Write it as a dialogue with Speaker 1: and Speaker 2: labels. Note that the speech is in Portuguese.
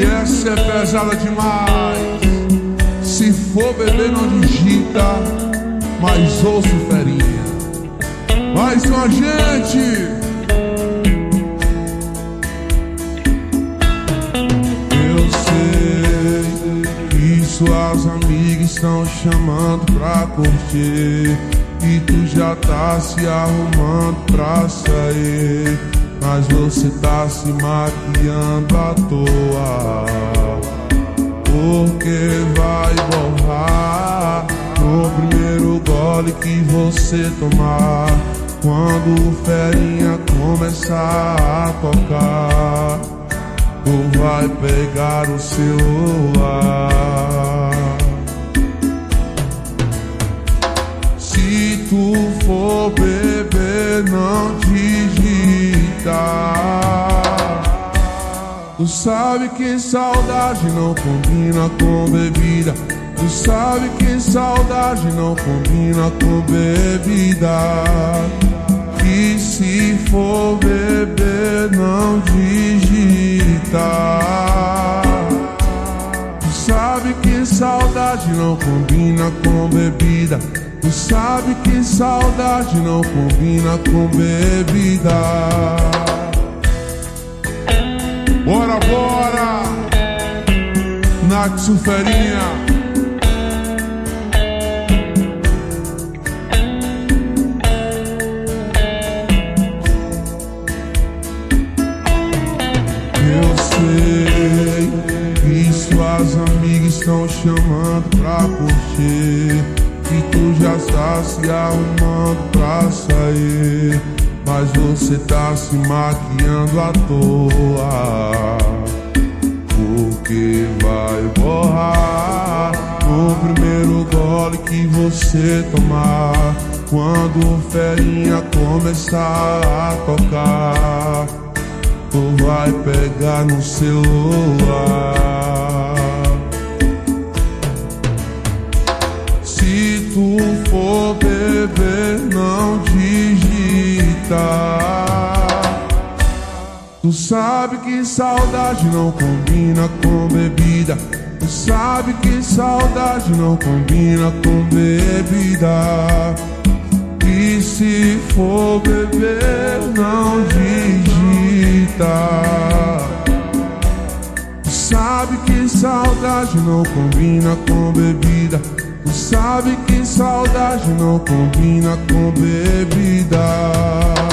Speaker 1: E essa é pesada demais. Se for beber não digita, mas ouço ferinha. Mais com a gente. Eu sei que suas amigas estão chamando pra curtir, e tu já tá se arrumando pra sair, mas você tá se maquiando à toa, porque vai borrar no primeiro gole que você tomar. Quando o ferinha começar a tocar, tu vai pegar o celular. Se tu for beber, não digita. Tu sabe que saudade não combina com bebida. Tu sabe que saudade não combina com bebida. E se for beber, não digita. Tu sabe que saudade não combina com bebida. Tu sabe que saudade não combina com bebida. Bora, bora, Naxo Ferinha. Eu sei que suas amigas estão chamando pra curtir, e tu já está se arrumando pra sair, mas você tá se maquiando à toa, porque vai borrar no primeiro gole que você tomar. Quando o ferinha começar a tocar, tu vai pegar no celular. Se tu for beber, não digita. Tu sabe que saudade não combina com bebida. Tu sabe que saudade não combina com bebida. E se for beber, não digita. Tu sabe que saudade não combina com bebida. Tu sabe que saudade não combina com bebida.